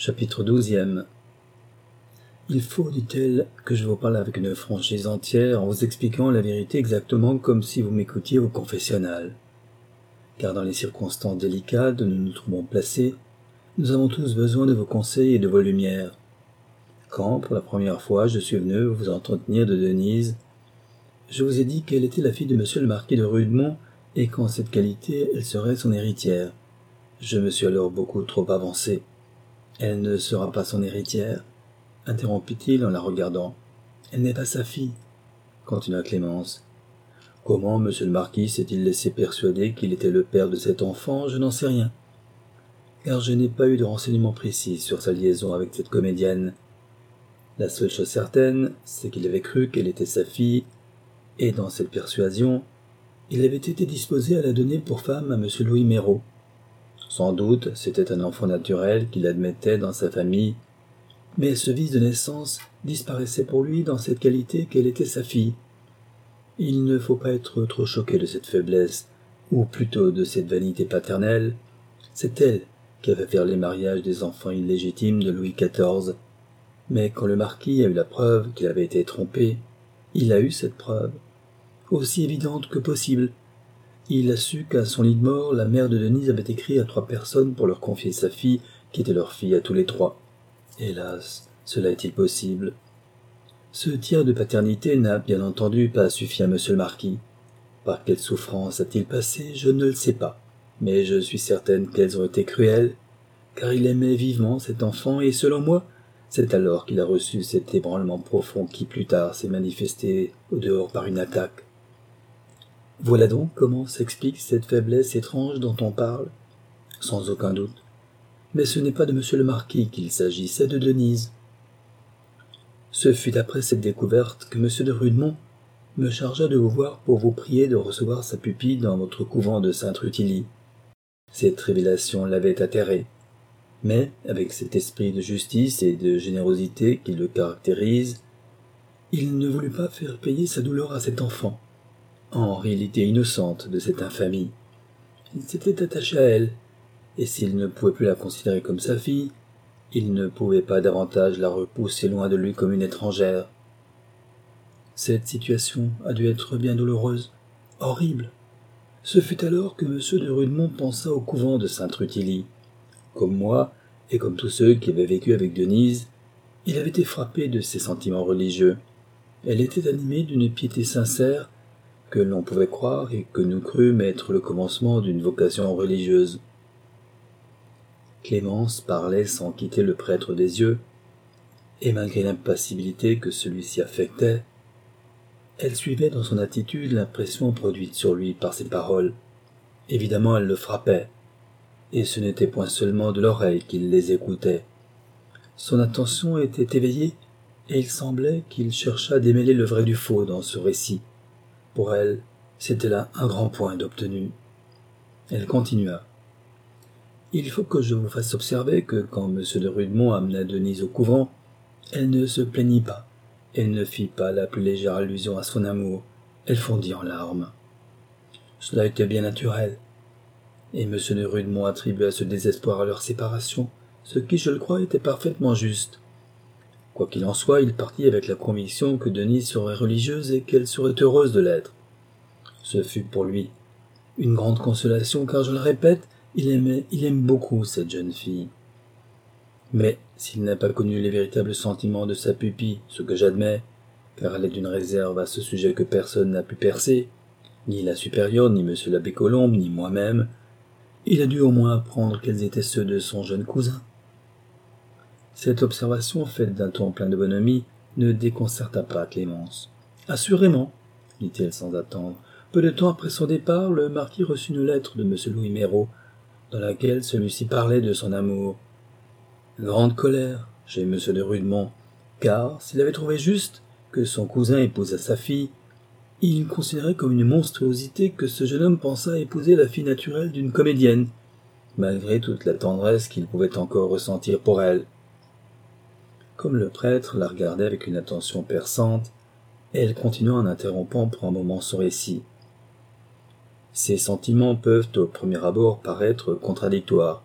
Chapitre 12. Il faut, dit-elle, que je vous parle avec une franchise entière en vous expliquant la vérité exactement comme si vous m'écoutiez au confessionnal. Car dans les circonstances délicates où nous nous trouvons placés, nous avons tous besoin de vos conseils et de vos lumières. Quand, pour la première fois, je suis venu vous entretenir de Denise, je vous ai dit qu'elle était la fille de monsieur le marquis de Rudemont et qu'en cette qualité, elle serait son héritière. Je me suis alors beaucoup trop avancé. Elle ne sera pas son héritière, interrompit-il en la regardant. Elle n'est pas sa fille, continua Clémence. Comment monsieur le marquis s'est-il laissé persuader qu'il était le père de cet enfant, je n'en sais rien, car je n'ai pas eu de renseignements précis sur sa liaison avec cette comédienne. La seule chose certaine, c'est qu'il avait cru qu'elle était sa fille, et dans cette persuasion, il avait été disposé à la donner pour femme à monsieur Louis Méreau. Sans doute, c'était un enfant naturel qu'il admettait dans sa famille, mais ce vice de naissance disparaissait pour lui dans cette qualité qu'elle était sa fille. Il ne faut pas être trop choqué de cette faiblesse, ou plutôt de cette vanité paternelle. C'est elle qui avait fait les mariages des enfants illégitimes de Louis XIV. Mais quand le marquis a eu la preuve qu'il avait été trompé, il a eu cette preuve, aussi évidente que possible. Il a su qu'à son lit de mort, la mère de Denise avait écrit à 3 personnes pour leur confier sa fille, qui était leur fille à tous les 3. Hélas, cela est-il possible? Ce tiers de paternité n'a bien entendu pas suffi à monsieur le marquis. Par quelle souffrance a-t-il passé, je ne le sais pas, mais je suis certaine qu'elles ont été cruelles, car il aimait vivement cet enfant, et selon moi, c'est alors qu'il a reçu cet ébranlement profond qui plus tard s'est manifesté au dehors par une attaque. Voilà donc comment s'explique cette faiblesse étrange dont on parle, sans aucun doute. Mais ce n'est pas de monsieur le marquis qu'il s'agit, c'est de Denise. Ce fut après cette découverte que monsieur de Rudemont me chargea de vous voir pour vous prier de recevoir sa pupille dans votre couvent de Sainte-Rutilie. Cette révélation l'avait atterré, mais avec cet esprit de justice et de générosité qui le caractérise, il ne voulut pas faire payer sa douleur à cet enfant, en réalité innocente de cette infamie. Il s'était attaché à elle, et s'il ne pouvait plus la considérer comme sa fille, il ne pouvait pas davantage la repousser loin de lui comme une étrangère. Cette situation a dû être bien douloureuse, horrible. Ce fut alors que M. de Rudemont pensa au couvent de Sainte-Rutilie. Comme moi, et comme tous ceux qui avaient vécu avec Denise, il avait été frappé de ses sentiments religieux. Elle était animée d'une piété sincère, que l'on pouvait croire et que nous crûmes être le commencement d'une vocation religieuse. Clémence parlait sans quitter le prêtre des yeux, et malgré l'impassibilité que celui-ci affectait, elle suivait dans son attitude l'impression produite sur lui par ses paroles. Évidemment, elle le frappait, et ce n'était point seulement de l'oreille qu'il les écoutait. Son attention était éveillée, et il semblait qu'il cherchât à démêler le vrai du faux dans ce récit. Pour elle, c'était là un grand point d'obtenu. Elle continua. Il faut que je vous fasse observer que quand M. de Rudemont amena Denise au couvent, elle ne se plaignit pas, elle ne fit pas la plus légère allusion à son amour, elle fondit en larmes. Cela était bien naturel, et M. de Rudemont attribua ce désespoir à leur séparation, ce qui, je le crois, était parfaitement juste. Quoi qu'il en soit, il partit avec la conviction que Denise serait religieuse et qu'elle serait heureuse de l'être. Ce fut pour lui une grande consolation, car, je le répète, il aime beaucoup cette jeune fille. Mais s'il n'a pas connu les véritables sentiments de sa pupille, ce que j'admets, car elle est d'une réserve à ce sujet que personne n'a pu percer, ni la supérieure, ni M. l'abbé Colombe, ni moi-même, il a dû au moins apprendre quels étaient ceux de son jeune cousin. Cette observation, faite d'un ton plein de bonhomie, ne déconcerta pas Clémence. Assurément, dit-elle sans attendre. Peu de temps après son départ, le marquis reçut une lettre de M. Louis Méreau, dans laquelle celui-ci parlait de son amour. Grande colère chez M. de Rudemont, car s'il avait trouvé juste que son cousin épousât sa fille, il considérait comme une monstruosité que ce jeune homme pensât épouser la fille naturelle d'une comédienne, malgré toute la tendresse qu'il pouvait encore ressentir pour elle. Comme le prêtre la regardait avec une attention perçante, elle continua en interrompant pour un moment son récit. Ces sentiments peuvent au premier abord paraître contradictoires,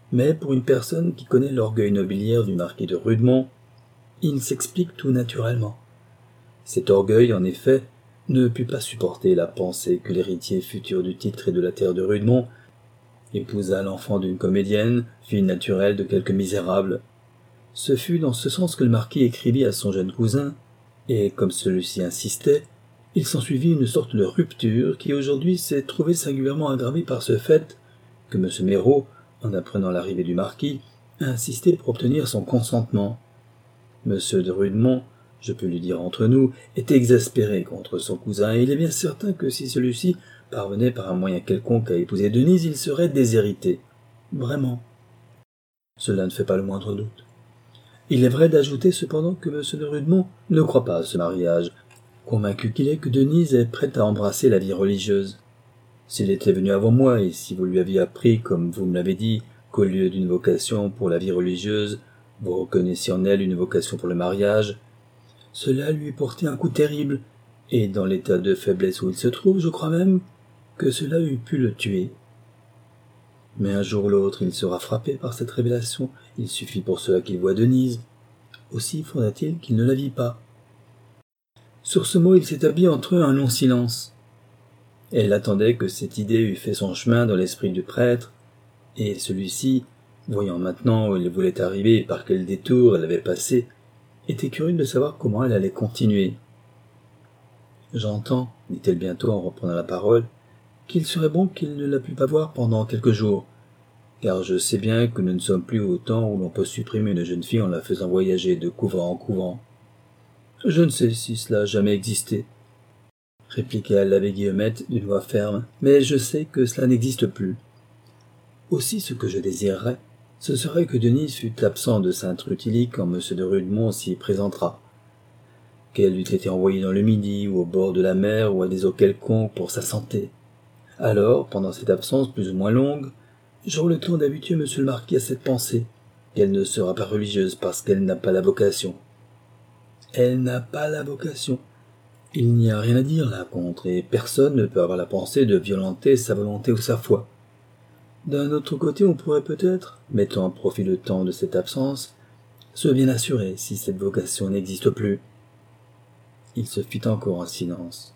Mais pour une personne qui connaît l'orgueil nobiliaire du marquis de Rudemont, il s'explique tout naturellement. Cet orgueil, en effet, ne put pas supporter la pensée que l'héritier futur du titre et de la terre de Rudemont épousa l'enfant d'une comédienne, fille naturelle de quelque misérable. Ce fut dans ce sens que le marquis écrivit à son jeune cousin, et comme celui-ci insistait, il s'ensuivit une sorte de rupture qui aujourd'hui s'est trouvée singulièrement aggravée par ce fait que M. Méraud, en apprenant l'arrivée du marquis, a insisté pour obtenir son consentement. M. de Rudemont, je peux lui dire entre nous, était exaspéré contre son cousin, et il est bien certain que si celui-ci parvenait par un moyen quelconque à épouser Denise, il serait déshérité. Vraiment. Cela ne fait pas le moindre doute. Il est vrai d'ajouter cependant que M. de Rudemont ne croit pas à ce mariage, convaincu qu'il est que Denise est prête à embrasser la vie religieuse. S'il était venu avant moi, et si vous lui aviez appris, comme vous me l'avez dit, qu'au lieu d'une vocation pour la vie religieuse, vous reconnaissiez en elle une vocation pour le mariage, cela lui portait un coup terrible, et dans l'état de faiblesse où il se trouve, je crois même que cela eût pu le tuer. Mais un jour ou l'autre, il sera frappé par cette révélation, il suffit pour cela qu'il voie Denise. Aussi faudra-t-il qu'il ne la vit pas. Sur ce mot, il s'établit entre eux un long silence. Elle attendait que cette idée eût fait son chemin dans l'esprit du prêtre, et celui-ci, voyant maintenant où il voulait arriver et par quel détour elle avait passé, était curieux de savoir comment elle allait continuer. « J'entends, dit-elle bientôt en reprenant la parole, qu'il serait bon qu'il ne la pût pas voir pendant quelques jours, car je sais bien que nous ne sommes plus au temps où l'on peut supprimer une jeune fille en la faisant voyager de couvent en couvent. Je ne sais si cela a jamais existé, répliqua l'abbé Guillemette d'une voix ferme, mais je sais que cela n'existe plus. Aussi ce que je désirerais, ce serait que Denise fût absente de Sainte-Rutilique quand M. de Rudemont s'y présentera, qu'elle eût été envoyée dans le Midi ou au bord de la mer ou à des eaux quelconques pour sa santé. Alors, pendant cette absence plus ou moins longue, j'aurai le temps d'habituer M. le marquis à cette pensée, qu'elle ne sera pas religieuse parce qu'elle n'a pas la vocation. Elle n'a pas la vocation. Il n'y a rien à dire là contre, et personne ne peut avoir la pensée de violenter sa volonté ou sa foi. D'un autre côté, on pourrait peut-être, mettant à profit le temps de cette absence, se bien assurer si cette vocation n'existe plus. Il se fit encore un silence.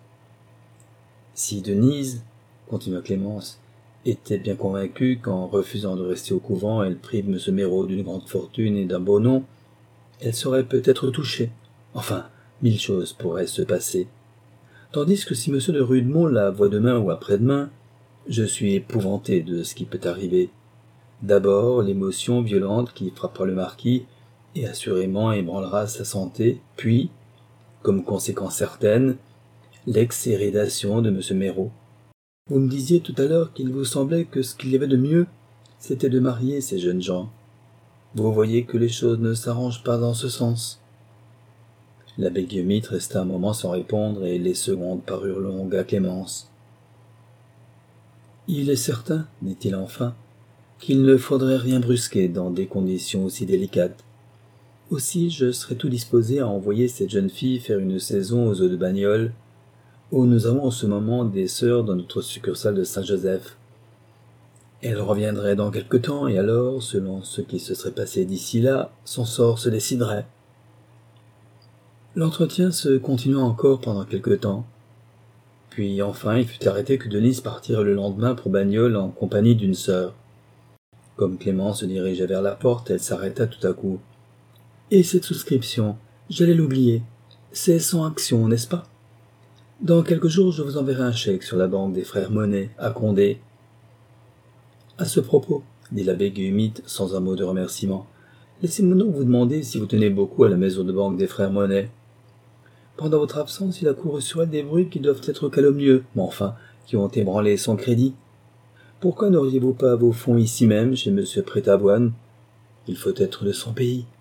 Si Denise, continua Clémence, était bien convaincue qu'en refusant de rester au couvent, elle prive M. Méraud d'une grande fortune et d'un beau nom, elle serait peut-être touchée. Enfin, 1000 choses pourraient se passer. Tandis que si M. de Rudemont la voit demain ou après-demain, je suis épouvanté de ce qui peut arriver. D'abord, l'émotion violente qui frappera le marquis et assurément ébranlera sa santé, puis, comme conséquence certaine, l'exhérédation de M. Méraud. Vous me disiez tout à l'heure qu'il vous semblait que ce qu'il y avait de mieux, c'était de marier ces jeunes gens. Vous voyez que les choses ne s'arrangent pas dans ce sens. L'abbé Guillemette resta un moment sans répondre, et les secondes parurent longues à Clémence. « Il est certain, dit-il enfin, qu'il ne faudrait rien brusquer dans des conditions aussi délicates. Aussi, je serais tout disposé à envoyer cette jeune fille faire une saison aux eaux de Bagnoles, où nous avons en ce moment des sœurs dans notre succursale de Saint-Joseph. Elle reviendrait dans quelque temps, et alors, selon ce qui se serait passé d'ici là, son sort se déciderait. » L'entretien se continua encore pendant quelque temps. Puis enfin il fut arrêté que Denise partirait le lendemain pour Bagnoles en compagnie d'une sœur. Comme Clémence se dirigeait vers la porte, elle s'arrêta tout à coup. « Et cette souscription, j'allais l'oublier. C'est sans action, n'est-ce pas? Dans quelques jours, je vous enverrai un chèque sur la banque des frères Monet, à Condé. » À ce propos, dit l'abbé Guillemette sans un mot de remerciement, laissez-moi donc vous demander si vous tenez beaucoup à la maison de banque des frères Monet. Pendant votre absence, il a couru sur elle des bruits qui doivent être calomnieux, mais enfin, qui ont ébranlé son crédit. Pourquoi n'auriez-vous pas vos fonds ici même, chez M. Prétavoine? Il faut être de son pays.